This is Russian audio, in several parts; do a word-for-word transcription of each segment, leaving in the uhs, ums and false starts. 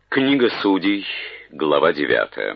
Книга Судей, глава девятая.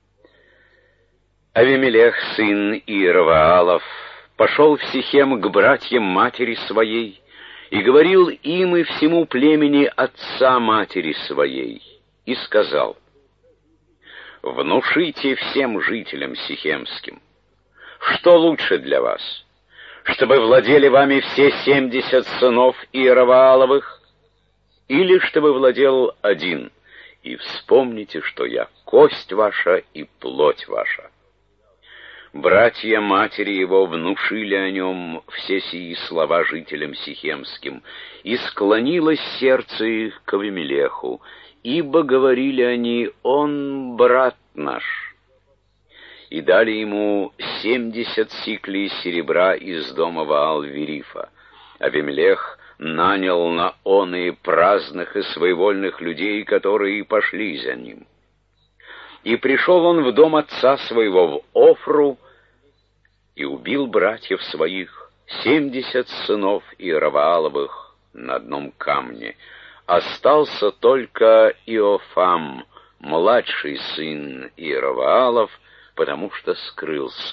Авимелех, сын Иеровоалов, пошел в Сихем к братьям матери своей и говорил им и всему племени отца матери своей, и сказал: «Внушите всем жителям сихемским, что лучше для вас, чтобы владели вами все семьдесят сынов Иеровоаловых, или чтобы владел один? И вспомните, что я кость ваша и плоть ваша». Братья матери его внушили о нем все сии слова жителям сихемским, и склонилось сердце их к Авимелеху, ибо говорили они: «Он брат наш». И дали ему семьдесят сиклей серебра из дома Ваал-Верифа. Авимелех нанял на оные праздных и своевольных людей, которые пошли за ним. И пришел он в дом отца своего в Офру, и убил братьев своих, семьдесят сынов Иеровоаловых, на одном камне. Остался только Иофам, младший сын Иеровоалов, потому что скрылся.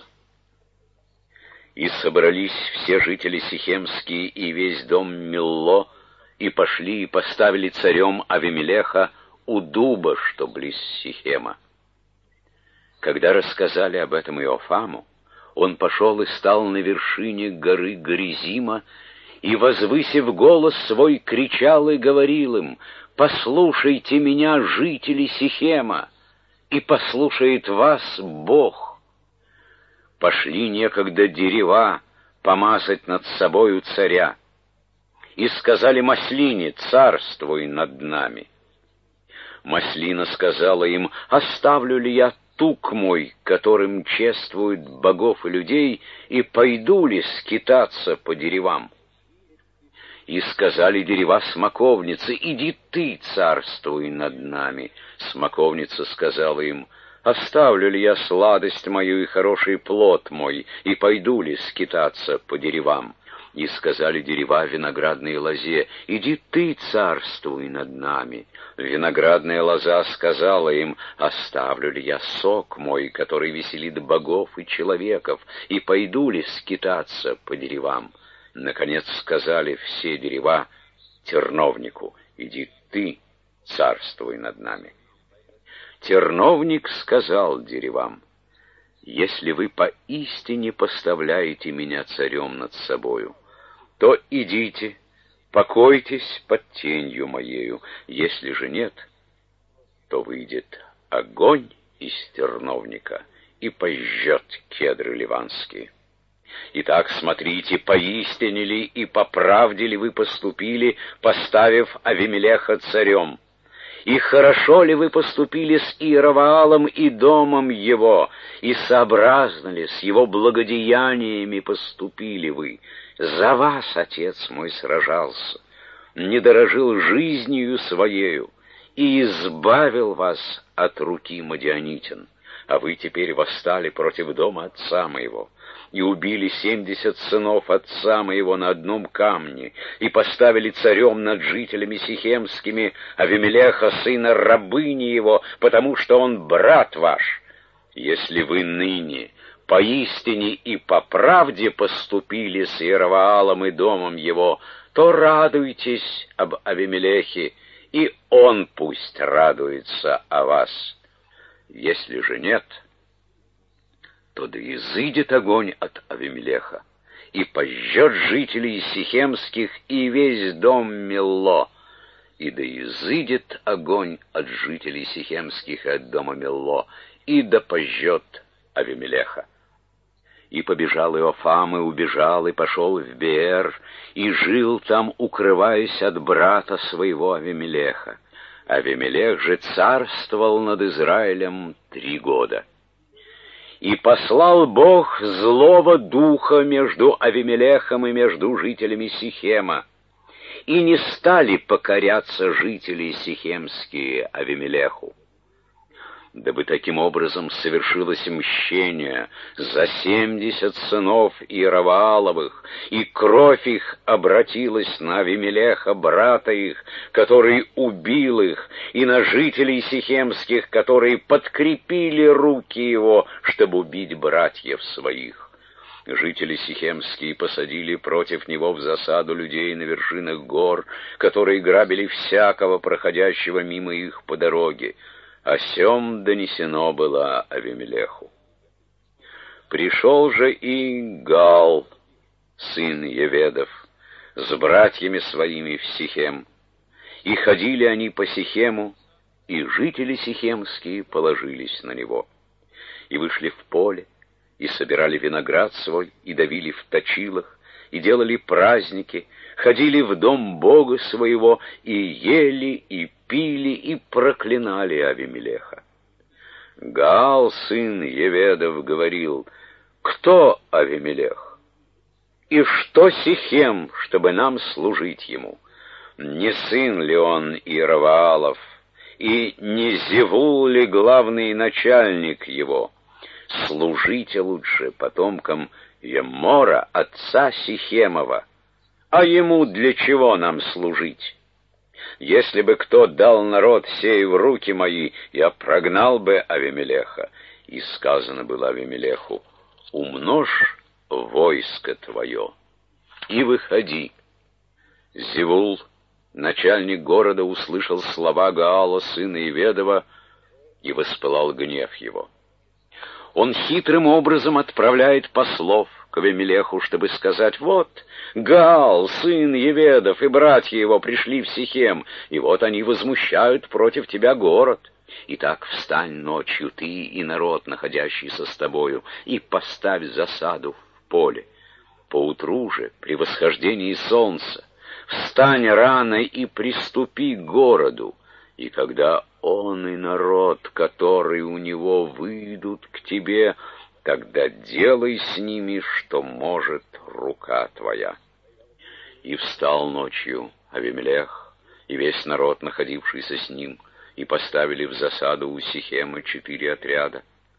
И собрались все жители сихемские и весь дом Милло, и пошли и поставили царем Авимелеха у дуба, что близ Сихема. Когда рассказали об этом Иофаму, он пошел и стал на вершине горы Горизима, и, возвысив голос свой, кричал и говорил им: «Послушайте меня, жители Сихема, и послушает вас Бог». Пошли некогда дерева помазать над собою царя, и сказали Маслине: «Царствуй над нами». Маслина сказала им: «Оставлю ли я тук мой, которым чествуют богов и людей, и пойду ли скитаться по деревам?» И сказали дерева смоковницы: «Иди ты, царствуй над нами». Смоковница сказала им: «Оставлю ли я сладость мою и хороший плод мой, и пойду ли скитаться по деревам?» И сказали дерева виноградной лозе: «Иди ты, царствуй над нами». Виноградная лоза сказала им: «Оставлю ли я сок мой, который веселит богов и человеков, и пойду ли скитаться по деревам?» Наконец сказали все дерева терновнику: «Иди ты, царствуй над нами». Терновник сказал деревам: «Если вы поистине поставляете меня царем над собою, то идите, покойтесь под тенью моею. Если же нет, то выйдет огонь из терновника и пожжет кедры ливанские. Итак, смотрите, поистине ли и по правде ли вы поступили, поставив Авимелеха царем? И хорошо ли вы поступили с Иеровоалом и домом его, и сообразно ли с его благодеяниями поступили вы? За вас отец мой сражался, не дорожил жизнью своею, и избавил вас от руки мадианитян. А вы теперь восстали против дома отца моего, и убили семьдесят сынов отца моего на одном камне, и поставили царем над жителями сихемскими Авимелеха, сына рабыни его, потому что он брат ваш. Если вы ныне поистине и по правде поступили с Иеровоалом и домом его, то радуйтесь об Авимелехе, и он пусть радуется о вас. Если же нет, то да изыдет огонь от Авимелеха, и пожжет жителей сихемских и весь дом Милло, и да изыдет огонь от жителей сихемских и от дома Милло, и да пожжет Авимелеха». И побежал Иофам, и убежал, и пошел в Беэр, и жил там, укрываясь от брата своего Авимелеха. Авимелех же царствовал над Израилем три года. И послал Бог злого духа между Авимелехом и между жителями Сихема, и не стали покоряться жители сихемские Авимелеху. дабы таким образом совершилось мщение за семьдесят сынов Иеравааловых, и кровь их обратилась на Авимелеха, брата их, который убил их, и на жителей сихемских, которые подкрепили руки его, чтобы убить братьев своих. Жители сихемские посадили против него в засаду людей на вершинах гор, которые грабили всякого проходящего мимо их по дороге. О сем донесено было Авимелеху. Пришел же и Гаал, сын Еведов, с братьями своими в Сихем, и ходили они по Сихему, и жители сихемские положились на него, и вышли в поле, и собирали виноград свой, и давили в точилах, и делали праздники, ходили в дом Бога своего, и ели, и пили, и проклинали Авимелеха. Гаал, сын Еведов, говорил: «Кто Авимелех? И что Сихем, чтобы нам служить ему? Не сын ли он Иераваалов, и не Зевул ли главный начальник его? Служите лучше потомкам Еммора, отца Сихемова. А ему для чего нам служить? Если бы кто дал народ сей в руки мои, я прогнал бы Авимелеха». И сказано было Авимелеху: «Умножь войско твое и выходи». Зевул, начальник города, услышал слова Гаала, сына Еведова, и воспылал гнев его. Он хитрым образом отправляет послов к Авимелеху, чтобы сказать: «Вот, Гаал, сын Еведов, и братья его пришли в Сихем, и вот они возмущают против тебя город. Итак, встань ночью ты и народ, находящийся с тобою, и поставь засаду в поле. Поутру же, при восхождении солнца, встань рано и приступи к городу, и когда он и народ, который у него, выйдут к тебе, тогда делай с ними, что может рука твоя». И встал ночью Авимелех и весь народ, находившийся с ним, и поставили в засаду у Сихема четыре отряда.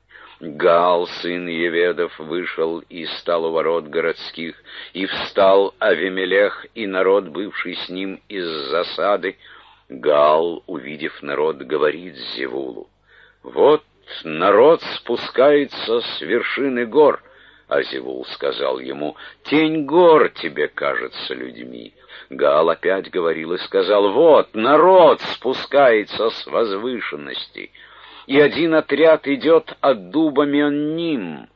Гаал, сын Еведов, вышел и стал у ворот городских, и встал Авимелех и народ, бывший с ним из засады. Гаал, увидев народ, говорит Зевулу: «Вот народ спускается с вершины гор». А Зевул сказал ему: «Тень гор тебе кажется людьми». Гаал опять говорил и сказал: «Вот народ спускается с возвышенности, и один отряд идет от дуба Менним».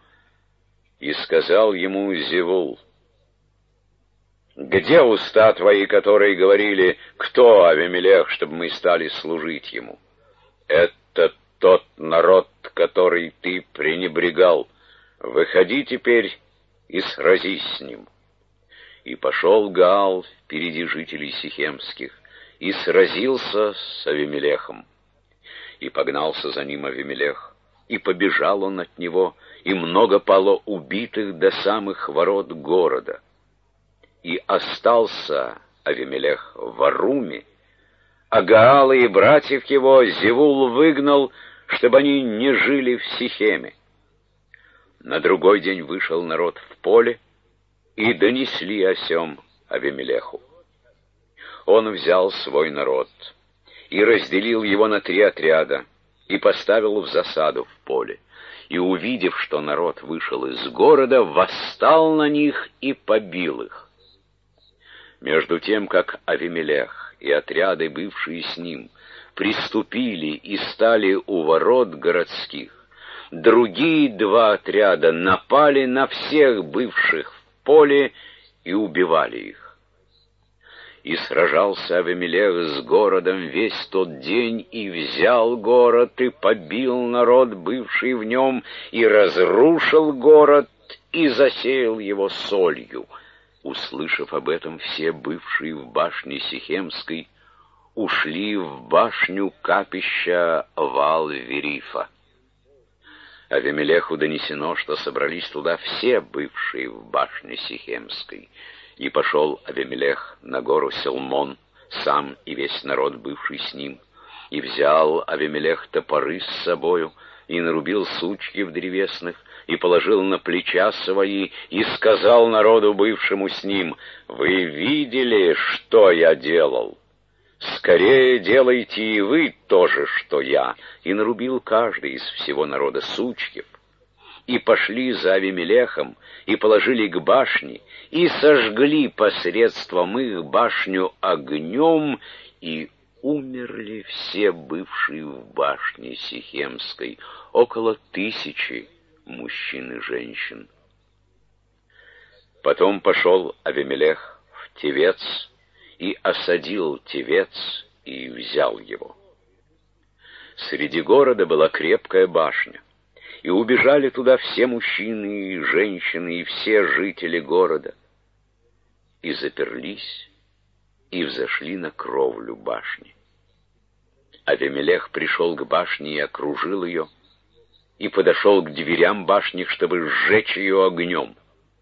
И сказал ему Зевул: «Где уста твои, которые говорили: кто Авимелех, чтобы мы стали служить ему? Это тот народ, который ты пренебрегал. Выходи теперь и сразись с ним». И пошел Гаал впереди жителей сихемских и сразился с Авимелехом. И погнался за ним Авимелех, и побежал он от него, и много пало убитых до самых ворот города. И остался Авимелех в Аруме, а Гаала и братьев его Зевул выгнал, чтобы они не жили в Сихеме. На другой день вышел народ в поле, и донесли о сем Авимелеху. Он взял свой народ и разделил его на три отряда, и поставил в засаду в поле. И, увидев, что народ вышел из города, восстал на них и побил их. Между тем, как Авимелех и отряды, бывшие с ним, приступили и стали у ворот городских, другие два отряда напали на всех бывших в поле и убивали их. И сражался Авимелех с городом весь тот день, и взял город, и побил народ, бывший в нем, и разрушил город, и засеял его солью. Услышав об этом, все бывшие в башне Сихемской ушли в башню капища Ваал-Верифа. Авимелеху донесено, что собрались туда все бывшие в башне Сихемской. И пошел Авимелех на гору Селмон, сам и весь народ, бывший с ним, И взял Авимелех топоры с собою, и нарубил сучьев древесных, и положил на плеча свои, и сказал народу, бывшему с ним: «Вы видели, что я делал? Скорее делайте и вы то же, что я». И нарубил каждый из всего народа сучьев, и пошли за Авимелехом, и положили к башне, и сожгли посредством их башню огнем, и умерли все бывшие в башне Сихемской, около тысячи мужчин и женщин. Потом пошел Авимелех в Тевец, и осадил Тевец, и взял его. Среди города была крепкая башня, и убежали туда все мужчины и женщины, и все жители города, и заперлись, и взошли на кровлю башни. Авимелех пришел к башне и окружил ее, и подошел к дверям башни, чтобы сжечь ее огнем.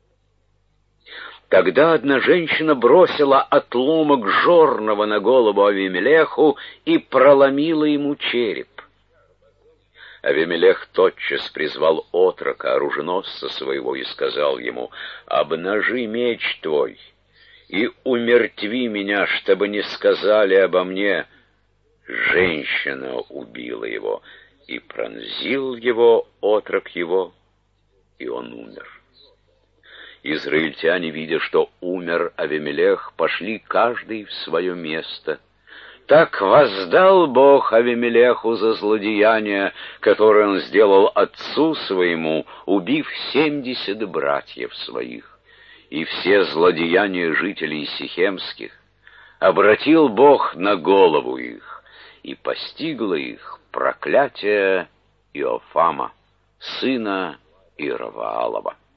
Тогда одна женщина бросила отломок жорного на голову Авимелеху и проломила ему череп. Авимелех тотчас призвал отрока, оруженосца своего, и сказал ему: «Обнажи меч твой и умертви меня, чтобы не сказали обо мне: женщина убила его». И пронзил его отрок его, и он умер. Израильтяне, видя, что умер Авимелех, пошли каждый в свое место. Так воздал Бог Авимелеху за злодеяние, которое он сделал отцу своему, убив семьдесят братьев своих. И все злодеяния жителей сихемских обратил Бог на голову их, и постигло их проклятие Иофама, сына Иераваалова.